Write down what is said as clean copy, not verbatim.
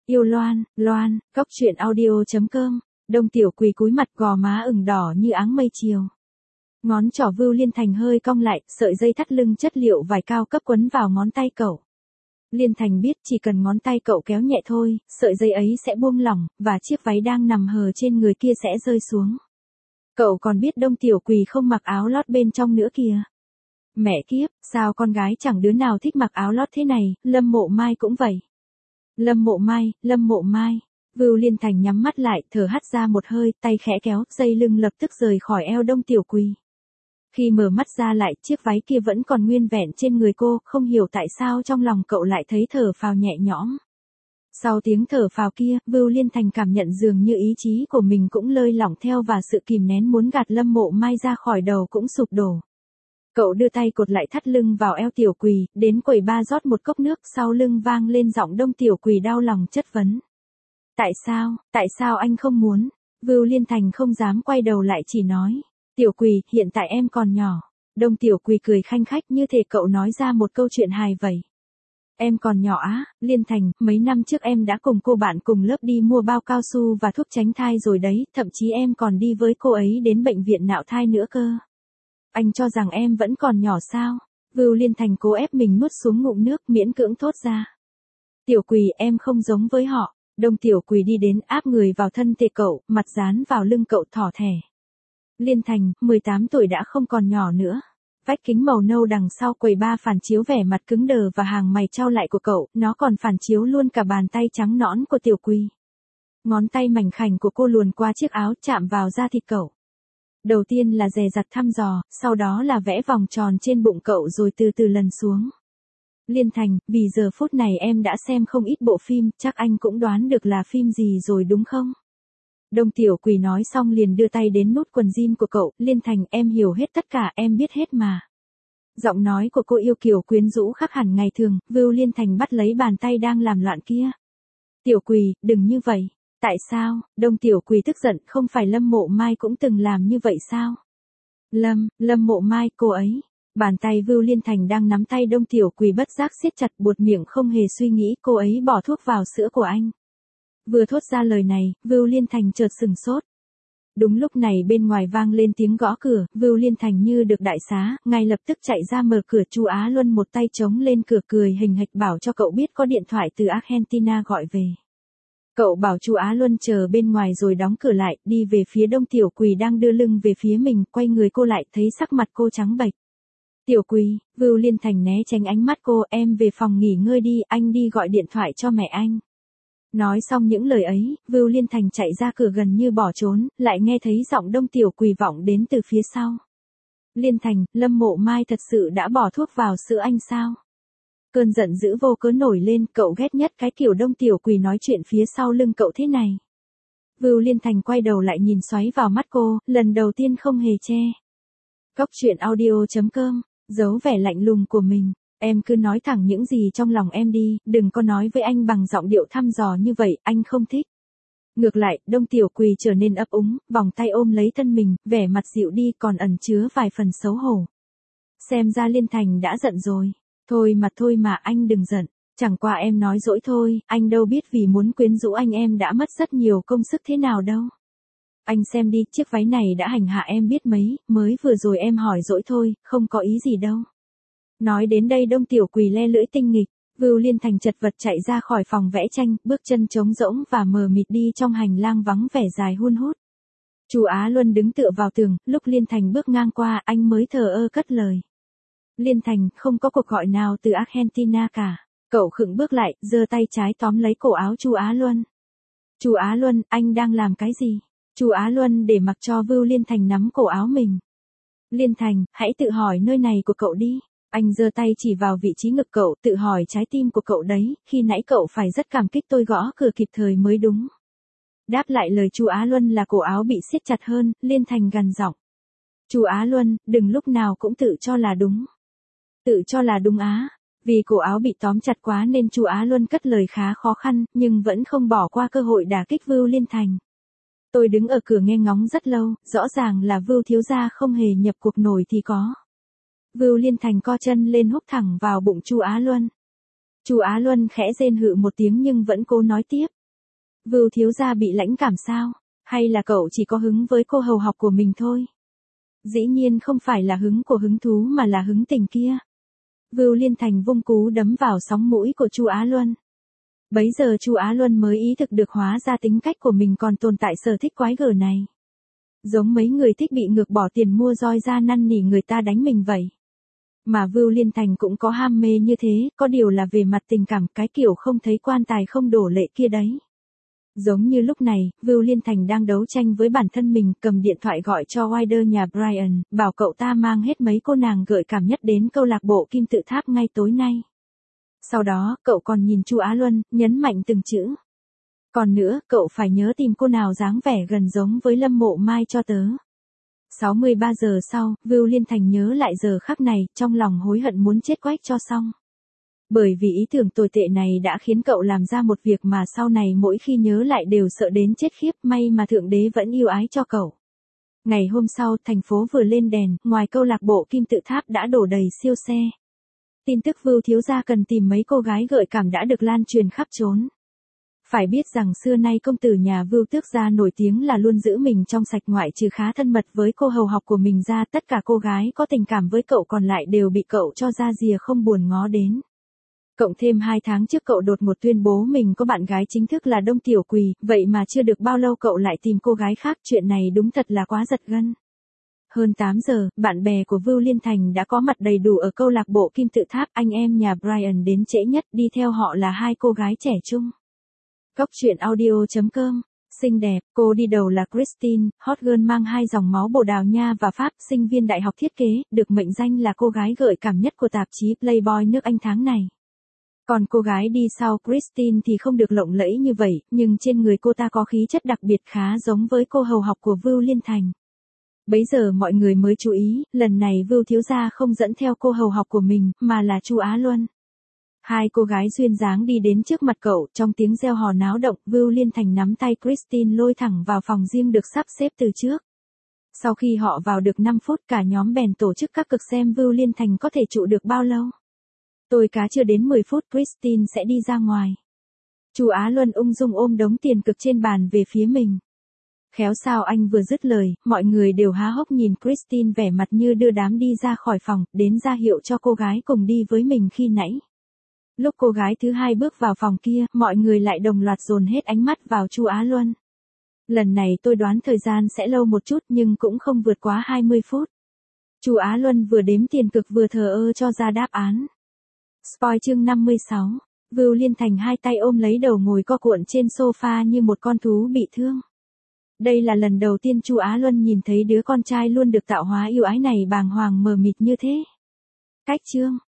Yêu Loan, Loan, Cóc truyện audio.com. Đông Tiểu Quỳ cúi mặt, gò má ửng đỏ như áng mây chiều. Ngón trỏ Vưu Liên Thành hơi cong lại, sợi dây thắt lưng chất liệu vải cao cấp quấn vào ngón tay cậu. Liên Thành biết chỉ cần ngón tay cậu kéo nhẹ thôi, sợi dây ấy sẽ buông lỏng, và chiếc váy đang nằm hờ trên người kia sẽ rơi xuống. Cậu còn biết Đông Tiểu Quỳ không mặc áo lót bên trong nữa kìa. Mẹ kiếp, sao con gái chẳng đứa nào thích mặc áo lót thế này, Lâm Mộ Mai cũng vậy. Lâm Mộ Mai, Lâm Mộ Mai. Vưu Liên Thành nhắm mắt lại, thở hắt ra một hơi, tay khẽ kéo, dây lưng lập tức rời khỏi eo Đông Tiểu Quỳ. Khi mở mắt ra lại, chiếc váy kia vẫn còn nguyên vẹn trên người cô, không hiểu tại sao trong lòng cậu lại thấy thở phào nhẹ nhõm. Sau tiếng thở phào kia, Vưu Liên Thành cảm nhận dường như ý chí của mình cũng lơi lỏng theo và sự kìm nén muốn gạt Lâm Mộ Mai ra khỏi đầu cũng sụp đổ. Cậu đưa tay cột lại thắt lưng vào eo Tiểu Quỳ, đến quầy ba rót một cốc nước, sau lưng vang lên giọng Đông Tiểu Quỳ đau lòng chất vấn. Tại sao anh không muốn? Vưu Liên Thành không dám quay đầu lại chỉ nói. Tiểu Quỳ, hiện tại em còn nhỏ. Đông Tiểu Quỳ cười khanh khách như thể cậu nói ra một câu chuyện hài vậy. Em còn nhỏ á, Liên Thành, mấy năm trước em đã cùng cô bạn cùng lớp đi mua bao cao su và thuốc tránh thai rồi đấy, thậm chí em còn đi với cô ấy đến bệnh viện nạo thai nữa cơ. Anh cho rằng em vẫn còn nhỏ sao? Vưu Liên Thành cố ép mình nuốt xuống ngụm nước, miễn cưỡng thốt ra. Tiểu Quỳ, em không giống với họ. Đông Tiểu Quỳ đi đến áp người vào thân thể cậu, mặt dán vào lưng cậu thỏ thẻ. Liên Thành, 18 tuổi đã không còn nhỏ nữa. Vách kính màu nâu đằng sau quầy ba phản chiếu vẻ mặt cứng đờ và hàng mày chau lại của cậu, nó còn phản chiếu luôn cả bàn tay trắng nõn của Tiểu Quỳ. Ngón tay mảnh khảnh của cô luồn qua chiếc áo chạm vào da thịt cậu. Đầu tiên là dè dặt thăm dò, sau đó là vẽ vòng tròn trên bụng cậu rồi từ từ lần xuống. Liên Thành, vì giờ phút này em đã xem không ít bộ phim, chắc anh cũng đoán được là phim gì rồi đúng không? Đông Tiểu Quỳ nói xong liền đưa tay đến nút quần jean của cậu, Liên Thành, em hiểu hết tất cả, em biết hết mà. Giọng nói của cô yêu kiều quyến rũ khác hẳn ngày thường, Vưu Liên Thành bắt lấy bàn tay đang làm loạn kia. Tiểu Quỳ, đừng như vậy. Tại sao? Đông Tiểu Quỳ tức giận, không phải Lâm Mộ Mai cũng từng làm như vậy sao? Lâm Mộ Mai, cô ấy. Bàn tay Vưu Liên Thành đang nắm tay Đông Tiểu Quỳ bất giác siết chặt, buột miệng không hề suy nghĩ, cô ấy bỏ thuốc vào sữa của anh. Vừa thốt ra lời này, Vưu Liên Thành chợt sừng sốt. Đúng lúc này bên ngoài vang lên tiếng gõ cửa, Vưu Liên Thành như được đại xá, ngay lập tức chạy ra mở cửa. Chu Á Luân một tay chống lên cửa cười hình hạch bảo cho cậu biết có điện thoại từ Argentina gọi về. Cậu bảo Chu Á Luân chờ bên ngoài rồi đóng cửa lại, đi về phía Đông Tiểu Quỳ đang đưa lưng về phía mình, quay người cô lại thấy sắc mặt cô trắng bệch. Tiểu Quỳ, Vưu Liên Thành né tránh ánh mắt cô, em về phòng nghỉ ngơi đi, anh đi gọi điện thoại cho mẹ anh. Nói xong những lời ấy, Vưu Liên Thành chạy ra cửa gần như bỏ trốn, lại nghe thấy giọng Đông Tiểu Quỳ vọng đến từ phía sau. Liên Thành, Lâm Mộ Mai thật sự đã bỏ thuốc vào sữa anh sao? Cơn giận dữ vô cớ nổi lên, cậu ghét nhất cái kiểu Đông Tiểu Quỳ nói chuyện phía sau lưng cậu thế này. Vưu Liên Thành quay đầu lại nhìn xoáy vào mắt cô, lần đầu tiên không hề che. Cóc truyện audio.com, giấu vẻ lạnh lùng của mình. Em cứ nói thẳng những gì trong lòng em đi, đừng có nói với anh bằng giọng điệu thăm dò như vậy, anh không thích. Ngược lại, Đông Tiểu Quỳ trở nên ấp úng, vòng tay ôm lấy thân mình, vẻ mặt dịu đi còn ẩn chứa vài phần xấu hổ. Xem ra Liên Thành đã giận rồi. Thôi mà anh đừng giận, chẳng qua em nói dỗi thôi, anh đâu biết vì muốn quyến rũ anh em đã mất rất nhiều công sức thế nào đâu. Anh xem đi, chiếc váy này đã hành hạ em biết mấy, mới vừa rồi em hỏi dỗi thôi, không có ý gì đâu. Nói đến đây Đông Tiểu Quỳ le lưỡi tinh nghịch, Vưu Liên Thành chật vật chạy ra khỏi phòng vẽ tranh, bước chân trống rỗng và mờ mịt đi trong hành lang vắng vẻ dài hun hút. Chu Á Luân đứng tựa vào tường, lúc Liên Thành bước ngang qua, anh mới thờ ơ cất lời. Liên Thành, không có cuộc gọi nào từ Argentina cả. Cậu khựng bước lại, giơ tay trái tóm lấy cổ áo Chu Á Luân. Chu Á Luân, anh đang làm cái gì? Chu Á Luân để mặc cho Vưu Liên Thành nắm cổ áo mình. Liên Thành, hãy tự hỏi nơi này của cậu đi. Anh giơ tay chỉ vào vị trí ngực cậu, tự hỏi trái tim của cậu đấy, khi nãy cậu phải rất cảm kích tôi gõ cửa kịp thời mới đúng. Đáp lại lời Chu Á Luân là cổ áo bị siết chặt hơn, Liên Thành gằn giọng. Chu Á Luân, đừng lúc nào cũng tự cho là đúng. Tự cho là đúng á. Vì cổ áo bị tóm chặt quá nên Chu Á Luân cất lời khá khó khăn, nhưng vẫn không bỏ qua cơ hội đả kích Vưu Liên Thành. Tôi đứng ở cửa nghe ngóng rất lâu, rõ ràng là Vưu thiếu gia không hề nhập cuộc nổi thì có. Vưu Liên Thành co chân lên húc thẳng vào bụng Chu Á Luân. Chu Á Luân khẽ rên hự một tiếng nhưng vẫn cố nói tiếp. Vưu thiếu gia bị lãnh cảm sao? Hay là cậu chỉ có hứng với cô hầu học của mình thôi? Dĩ nhiên không phải là hứng của hứng thú mà là hứng tình kia. Vưu Liên Thành vung cú đấm vào sóng mũi của Chu Á Luân. Bấy giờ Chu Á Luân mới ý thức được hóa ra tính cách của mình còn tồn tại sở thích quái gở này. Giống mấy người thích bị ngược bỏ tiền mua roi ra năn nỉ người ta đánh mình vậy. Mà Vưu Liên Thành cũng có ham mê như thế, có điều là về mặt tình cảm, cái kiểu không thấy quan tài không đổ lệ kia đấy. Giống như lúc này, Vưu Liên Thành đang đấu tranh với bản thân mình, cầm điện thoại gọi cho Wider nhà Brian, bảo cậu ta mang hết mấy cô nàng gợi cảm nhất đến câu lạc bộ Kim Tự Tháp ngay tối nay. Sau đó, cậu còn nhìn Chu Á Luân, nhấn mạnh từng chữ. Còn nữa, cậu phải nhớ tìm cô nào dáng vẻ gần giống với Lâm Mộ Mai cho tớ. 63 giờ sau, Vưu Liên Thành nhớ lại giờ khắc này, trong lòng hối hận muốn chết quách cho xong. Bởi vì ý tưởng tồi tệ này đã khiến cậu làm ra một việc mà sau này mỗi khi nhớ lại đều sợ đến chết khiếp, may mà Thượng Đế vẫn yêu ái cho cậu. Ngày hôm sau, thành phố vừa lên đèn, ngoài câu lạc bộ Kim Tự Tháp đã đổ đầy siêu xe. Tin tức Vưu thiếu gia cần tìm mấy cô gái gợi cảm đã được lan truyền khắp trốn. Phải biết rằng xưa nay công tử nhà Vưu Tước gia nổi tiếng là luôn giữ mình trong sạch, ngoại trừ khá thân mật với cô hầu học của mình ra, tất cả cô gái có tình cảm với cậu còn lại đều bị cậu cho ra rìa không buồn ngó đến. Cộng thêm 2 tháng trước cậu đột ngột tuyên bố mình có bạn gái chính thức là Đông Tiểu Quỳ, vậy mà chưa được bao lâu cậu lại tìm cô gái khác, chuyện này đúng thật là quá giật gân. Hơn 8 giờ, bạn bè của Vưu Liên Thành đã có mặt đầy đủ ở câu lạc bộ Kim Tự Tháp, anh em nhà Brian đến trễ nhất, đi theo họ là 2 cô gái trẻ trung. Cóc truyện audio.com. Xinh đẹp, cô đi đầu là Christine, hot girl mang 2 dòng máu Bồ Đào Nha và Pháp, sinh viên đại học thiết kế, được mệnh danh là cô gái gợi cảm nhất của tạp chí Playboy nước Anh tháng này. Còn cô gái đi sau Christine thì không được lộng lẫy như vậy, nhưng trên người cô ta có khí chất đặc biệt khá giống với cô hầu học của Vưu Liên Thành. Bấy giờ mọi người mới chú ý, lần này Vưu thiếu gia không dẫn theo cô hầu học của mình, mà là Chu Á Luân. 2 cô gái duyên dáng đi đến trước mặt cậu, trong tiếng reo hò náo động, Vưu Liên Thành nắm tay Christine lôi thẳng vào phòng riêng được sắp xếp từ trước. Sau khi họ vào được 5 phút, cả nhóm bèn tổ chức các cực xem Vưu Liên Thành có thể trụ được bao lâu. Tôi cá chưa đến 10 phút Christine sẽ đi ra ngoài. Chu Á Luân ung dung ôm đống tiền cực trên bàn về phía mình. Khéo sao anh vừa dứt lời, mọi người đều há hốc nhìn Christine vẻ mặt như đưa đám đi ra khỏi phòng, đến ra hiệu cho cô gái cùng đi với mình khi nãy. Lúc cô gái thứ 2 bước vào phòng kia, mọi người lại đồng loạt dồn hết ánh mắt vào Chu Á Luân. Lần này tôi đoán thời gian sẽ lâu một chút nhưng cũng không vượt quá 20 phút. Chu Á Luân vừa đếm tiền cực vừa thờ ơ cho ra đáp án. Spoil chương 56. Vưu Liên Thành 2 tay ôm lấy đầu ngồi co cuộn trên sofa như một con thú bị thương. Đây là lần đầu tiên Chu Á Luân nhìn thấy đứa con trai luôn được tạo hóa yêu ái này bàng hoàng mờ mịt như thế. Cách chương